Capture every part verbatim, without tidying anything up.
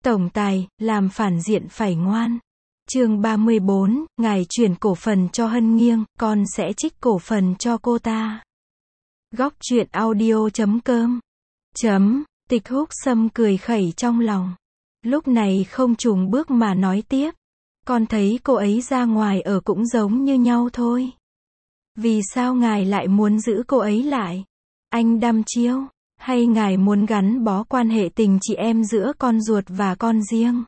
Tổng tài, làm phản diện phải ngoan. Chương ba mươi bốn, ngài chuyển cổ phần cho Hân Nghiêng, con sẽ trích cổ phần cho cô ta. Góc truyện audio chấm com. Chấm, Tịch Húc Sâm cười khẩy trong lòng. Lúc này không chùn bước mà nói tiếp. Con thấy cô ấy ra ngoài ở cũng giống như nhau thôi. Vì sao ngài lại muốn giữ cô ấy lại? Anh đăm chiêu, hay ngài muốn gắn bó quan hệ tình chị em giữa con ruột và con riêng?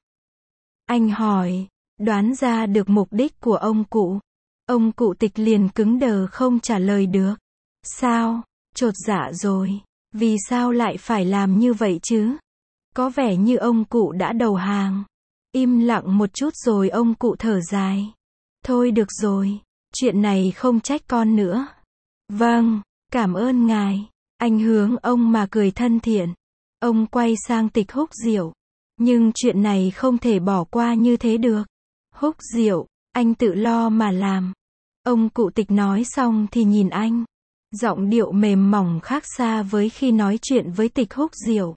Anh hỏi, đoán ra được mục đích của ông cụ. Ông cụ Tịch liền cứng đờ không trả lời được. Sao? Chột dạ rồi. Vì sao lại phải làm như vậy chứ? Có vẻ như ông cụ đã đầu hàng. Im lặng một chút rồi ông cụ thở dài. Thôi được rồi, chuyện này không trách con nữa. Vâng, cảm ơn ngài. Anh hướng ông mà cười thân thiện. Ông quay sang Tịch Húc Diệu. Nhưng chuyện này không thể bỏ qua như thế được. Húc Diệu, anh tự lo mà làm. Ông cụ Tịch nói xong thì nhìn anh. Giọng điệu mềm mỏng khác xa với khi nói chuyện với Tịch Húc Diệu.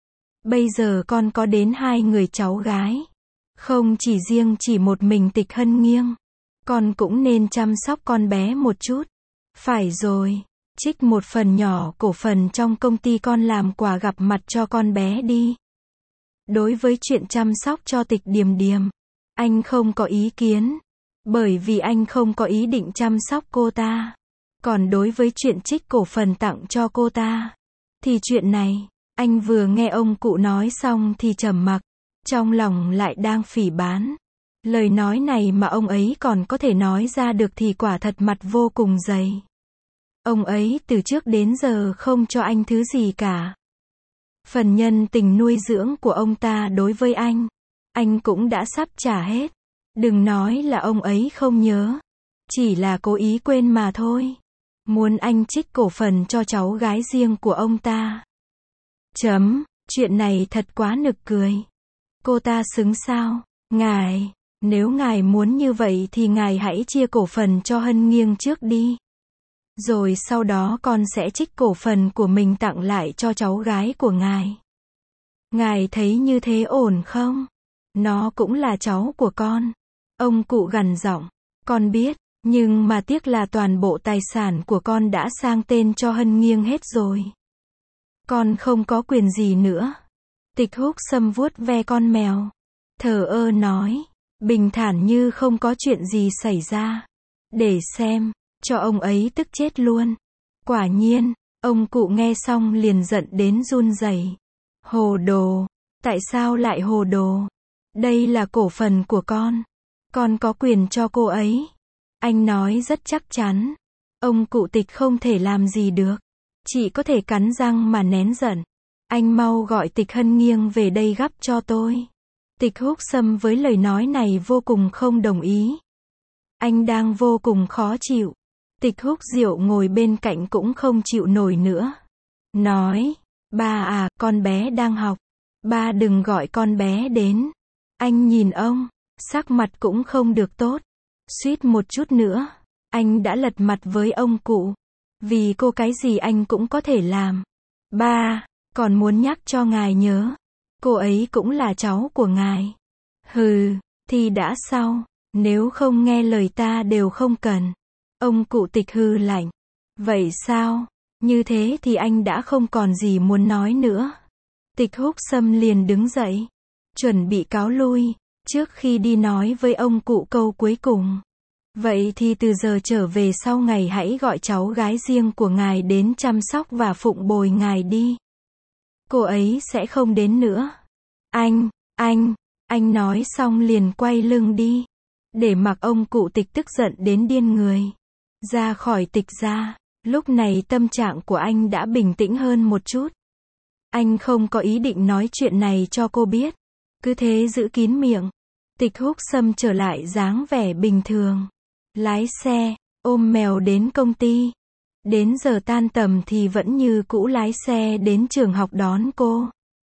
Bây giờ con có đến hai người cháu gái. Không chỉ riêng chỉ một mình Tịch Hân Nghiêng. Con cũng nên chăm sóc con bé một chút. Phải rồi, trích một phần nhỏ cổ phần trong công ty con làm quà gặp mặt cho con bé đi. Đối với chuyện chăm sóc cho Tịch Điềm Điềm, anh không có ý kiến. Bởi vì anh không có ý định chăm sóc cô ta. Còn đối với chuyện trích cổ phần tặng cho cô ta, thì chuyện này, anh vừa nghe ông cụ nói xong thì trầm mặc. Trong lòng lại đang phỉ báng. Lời nói này mà ông ấy còn có thể nói ra được thì quả thật mặt vô cùng dày. Ông ấy từ trước đến giờ không cho anh thứ gì cả. Phần nhân tình nuôi dưỡng của ông ta đối với anh, anh cũng đã sắp trả hết. Đừng nói là ông ấy không nhớ. Chỉ là cố ý quên mà thôi. Muốn anh trích cổ phần cho cháu gái riêng của ông ta. Chấm, chuyện này thật quá nực cười. Cô ta xứng sao? Ngài, nếu ngài muốn như vậy thì ngài hãy chia cổ phần cho Hân Nghiêng trước đi. Rồi sau đó con sẽ trích cổ phần của mình tặng lại cho cháu gái của ngài. Ngài thấy như thế ổn không? Nó cũng là cháu của con. Ông cụ gằn giọng. Con biết, nhưng mà tiếc là toàn bộ tài sản của con đã sang tên cho Hân Nghiêng hết rồi. Con không có quyền gì nữa. Tịch Húc Sâm vuốt ve con mèo. Thờ ơ nói. Bình thản như không có chuyện gì xảy ra. Để xem, cho ông ấy tức chết luôn. Quả nhiên, ông cụ nghe xong liền giận đến run rẩy. Hồ đồ. Tại sao lại hồ đồ? Đây là cổ phần của con. Con có quyền cho cô ấy. Anh nói rất chắc chắn. Ông cụ Tịch không thể làm gì được. Chỉ có thể cắn răng mà nén giận. Anh mau gọi Tịch Hân Nghiêng về đây gắp cho tôi. Tịch Húc Sâm với lời nói này vô cùng không đồng ý. Anh đang vô cùng khó chịu. Tịch Húc Diệu ngồi bên cạnh cũng không chịu nổi nữa. Nói, ba à, con bé đang học. Ba đừng gọi con bé đến. Anh nhìn ông, sắc mặt cũng không được tốt. Suýt một chút nữa, anh đã lật mặt với ông cụ. Vì cô cái gì anh cũng có thể làm. Ba, còn muốn nhắc cho ngài nhớ. Cô ấy cũng là cháu của ngài. Hừ, thì đã sao, nếu không nghe lời ta đều không cần. Ông cụ Tịch hừ lạnh. Vậy sao, như thế thì anh đã không còn gì muốn nói nữa. Tịch Húc Sâm liền đứng dậy. Chuẩn bị cáo lui, trước khi đi nói với ông cụ câu cuối cùng. Vậy thì từ giờ trở về sau ngày hãy gọi cháu gái riêng của ngài đến chăm sóc và phụng bồi ngài đi. Cô ấy sẽ không đến nữa. Anh, anh, anh nói xong liền quay lưng đi. Để mặc ông cụ Tịch tức giận đến điên người. Ra khỏi Tịch gia, lúc này tâm trạng của anh đã bình tĩnh hơn một chút. Anh không có ý định nói chuyện này cho cô biết. Cứ thế giữ kín miệng. Tịch Húc Sâm trở lại dáng vẻ bình thường. Lái xe, ôm mèo đến công ty. Đến giờ tan tầm thì vẫn như cũ lái xe đến trường học đón cô.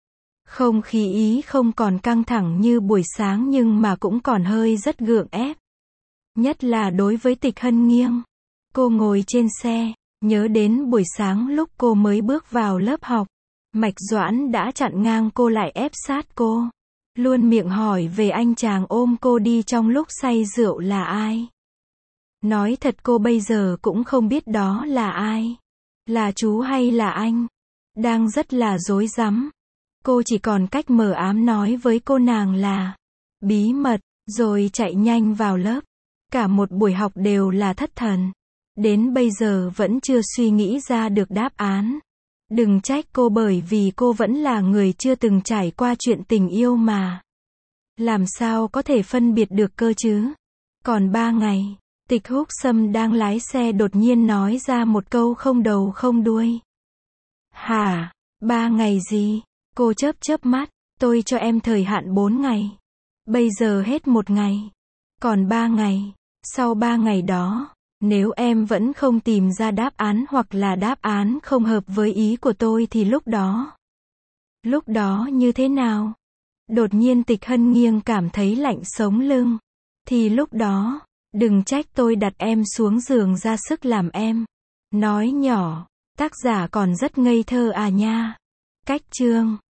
Không khí ý không còn căng thẳng như buổi sáng nhưng mà cũng còn hơi rất gượng ép. Nhất là đối với Tịch Hân Nghiêng. Cô ngồi trên xe, nhớ đến buổi sáng lúc cô mới bước vào lớp học. Mạch Doãn đã chặn ngang cô lại ép sát cô. Luôn miệng hỏi về anh chàng ôm cô đi trong lúc say rượu là ai. Nói thật cô bây giờ cũng không biết đó là ai. Là chú hay là anh. Đang rất là rối rắm. Cô chỉ còn cách mờ ám nói với cô nàng là bí mật, rồi chạy nhanh vào lớp. Cả một buổi học đều là thất thần. Đến bây giờ vẫn chưa suy nghĩ ra được đáp án. Đừng trách cô bởi vì cô vẫn là người chưa từng trải qua chuyện tình yêu mà. Làm sao có thể phân biệt được cơ chứ? Còn ba ngày, Tịch Húc Sâm đang lái xe đột nhiên nói ra một câu không đầu không đuôi. Hả? Ba ngày gì? Cô chớp chớp mắt, tôi cho em thời hạn bốn ngày. Bây giờ hết một ngày. Còn ba ngày. Sau ba ngày đó, nếu em vẫn không tìm ra đáp án hoặc là đáp án không hợp với ý của tôi thì lúc đó. Lúc đó như thế nào? Đột nhiên Tịch Hân Nghiêng cảm thấy lạnh sống lưng. Thì lúc đó, đừng trách tôi đặt em xuống giường ra sức làm em. Nói nhỏ, tác giả còn rất ngây thơ à nha. Cách chương